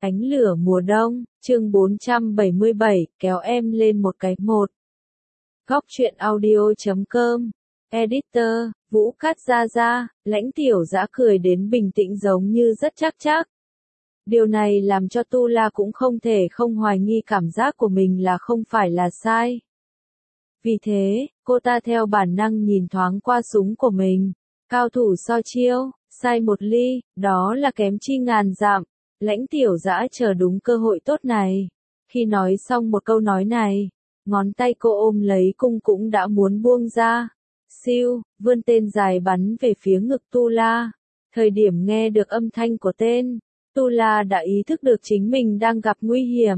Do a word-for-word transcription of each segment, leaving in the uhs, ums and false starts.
Ánh lửa mùa đông, chương bốn trăm bảy mươi bảy, kéo em lên một cái một. Góc truyện audio chấm com, Editor, Vũ Cát Gia Gia, Lãnh Tiểu Dã cười đến bình tĩnh giống như rất chắc chắc. Điều này làm cho Tu La cũng không thể không hoài nghi cảm giác của mình là không phải là sai. Vì thế, cô ta theo bản năng nhìn thoáng qua súng của mình. Cao thủ so chiêu, sai một ly, đó là kém chi ngàn dặm. Lãnh Tiểu Dã chờ đúng cơ hội tốt này. Khi nói xong một câu nói này, ngón tay cô ôm lấy cung cũng đã muốn buông ra. Siêu, vươn tên dài bắn về phía ngực Tu La. Thời điểm nghe được âm thanh của tên, Tu La đã ý thức được chính mình đang gặp nguy hiểm.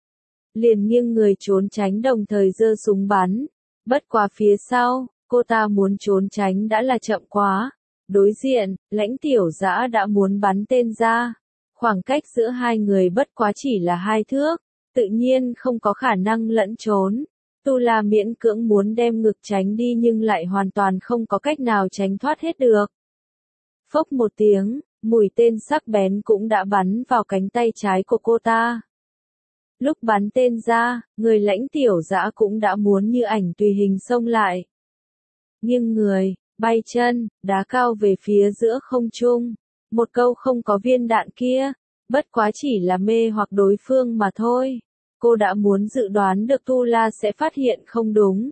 Liền nghiêng người trốn tránh đồng thời giơ súng bắn. Bất quá phía sau, cô ta muốn trốn tránh đã là chậm quá. Đối diện, Lãnh Tiểu Dã đã muốn bắn tên ra. Khoảng cách giữa hai người bất quá chỉ là hai thước, tự nhiên không có khả năng lẫn trốn. Tu La miễn cưỡng muốn đem ngực tránh đi nhưng lại hoàn toàn không có cách nào tránh thoát hết được. Phốc một tiếng, mũi tên sắc bén cũng đã bắn vào cánh tay trái của cô ta. Lúc bắn tên ra, người Lãnh Tiểu Dã cũng đã muốn như ảnh tùy hình xông lại. Nghiêng người, bay chân, đá cao về phía giữa không trung. Một câu không có viên đạn kia, bất quá chỉ là mê hoặc đối phương mà thôi. Cô đã muốn dự đoán được Tu La sẽ phát hiện không đúng.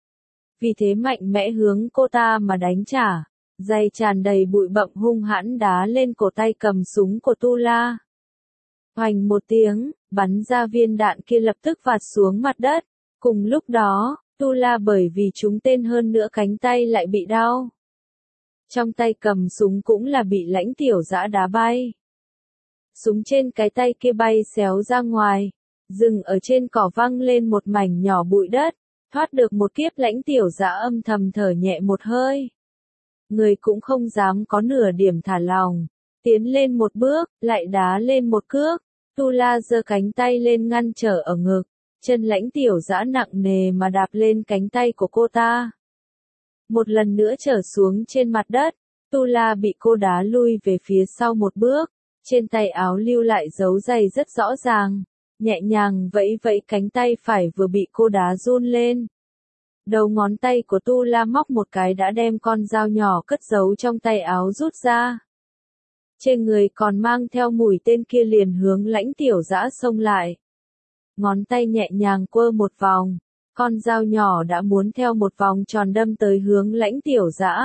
Vì thế mạnh mẽ hướng cô ta mà đánh trả. Giày tràn đầy bụi bặm hung hãn đá lên cổ tay cầm súng của Tu La. Hoành một tiếng, bắn ra viên đạn kia lập tức vạt xuống mặt đất. Cùng lúc đó, Tu La bởi vì trúng tên hơn nữa cánh tay lại bị đau. Trong tay cầm súng cũng là bị Lãnh Tiểu Dã đá bay. Súng trên cái tay kia bay xéo ra ngoài, dừng ở trên cỏ văng lên một mảnh nhỏ bụi đất, thoát được một kiếp. Lãnh Tiểu Dã âm thầm thở nhẹ một hơi. Người cũng không dám có nửa điểm thả lòng, tiến lên một bước, lại đá lên một cước. Tu La giơ cánh tay lên ngăn trở ở ngực, chân Lãnh Tiểu Dã nặng nề mà đạp lên cánh tay của cô ta. Một lần nữa trở xuống trên mặt đất, Tu La bị cô đá lui về phía sau một bước, trên tay áo lưu lại dấu giày rất rõ ràng, nhẹ nhàng vẫy vẫy cánh tay phải vừa bị cô đá run lên. Đầu ngón tay của Tu La móc một cái đã đem con dao nhỏ cất giấu trong tay áo rút ra. Trên người còn mang theo mũi tên kia liền hướng Lãnh Tiểu Dã xông lại. Ngón tay nhẹ nhàng quơ một vòng. Con dao nhỏ đã muốn theo một vòng tròn đâm tới hướng Lãnh Tiểu Dã.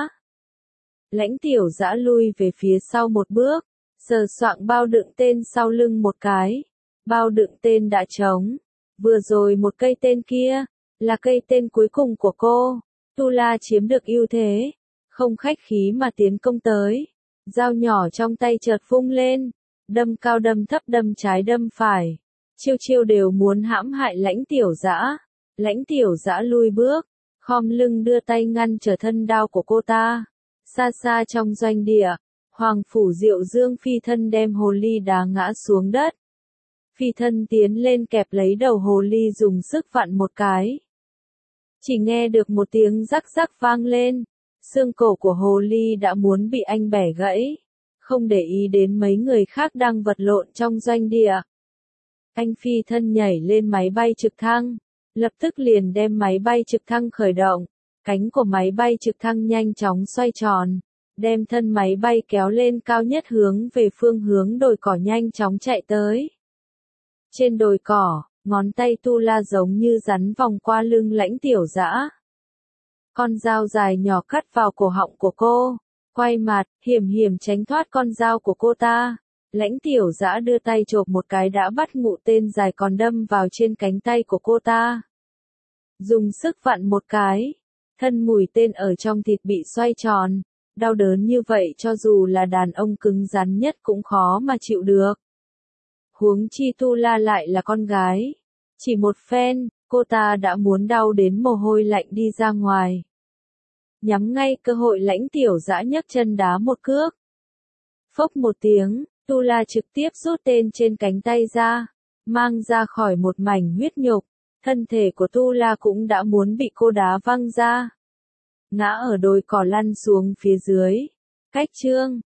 Lãnh Tiểu Dã lui về phía sau một bước, sờ soạng bao đựng tên sau lưng một cái. Bao đựng tên đã trống. Vừa rồi một cây tên kia, là cây tên cuối cùng của cô. Tu La chiếm được ưu thế, không khách khí mà tiến công tới. Dao nhỏ trong tay chợt vung lên, đâm cao đâm thấp đâm trái đâm phải. Chiêu chiêu đều muốn hãm hại Lãnh Tiểu Dã. Lãnh Tiểu Dã lui bước, khom lưng đưa tay ngăn trở thân đao của cô ta. Xa xa trong doanh địa, Hoàng Phủ Diệu Dương phi thân đem hồ ly đá ngã xuống đất. Phi thân tiến lên kẹp lấy đầu hồ ly dùng sức vặn một cái. Chỉ nghe được một tiếng rắc rắc vang lên, xương cổ của hồ ly đã muốn bị anh bẻ gãy. Không để ý đến mấy người khác đang vật lộn trong doanh địa. Anh phi thân nhảy lên máy bay trực thăng. Lập tức liền đem máy bay trực thăng khởi động, cánh của máy bay trực thăng nhanh chóng xoay tròn, đem thân máy bay kéo lên cao nhất hướng về phương hướng đồi cỏ nhanh chóng chạy tới. Trên đồi cỏ, ngón tay Tu La giống như rắn vòng qua lưng Lãnh Tiểu Dã. Con dao dài nhỏ cắt vào cổ họng của cô, quay mặt, hiểm hiểm tránh thoát con dao của cô ta. Lãnh Tiểu Dã đưa tay chộp một cái đã bắt ngụ tên dài còn đâm vào trên cánh tay của cô ta. Dùng sức vặn một cái, thân mũi tên ở trong thịt bị xoay tròn, đau đớn như vậy cho dù là đàn ông cứng rắn nhất cũng khó mà chịu được. Huống chi Tu La lại là con gái, chỉ một phen, cô ta đã muốn đau đến mồ hôi lạnh đi ra ngoài. Nhắm ngay cơ hội Lãnh Tiểu Dã nhấc chân đá một cước. Phốc một tiếng, Tu La trực tiếp rút tên trên cánh tay ra, mang ra khỏi một mảnh huyết nhục. Thân thể của Tu La cũng đã muốn bị cô đá văng ra. Ngã ở đồi cỏ lăn xuống phía dưới. Cách chương,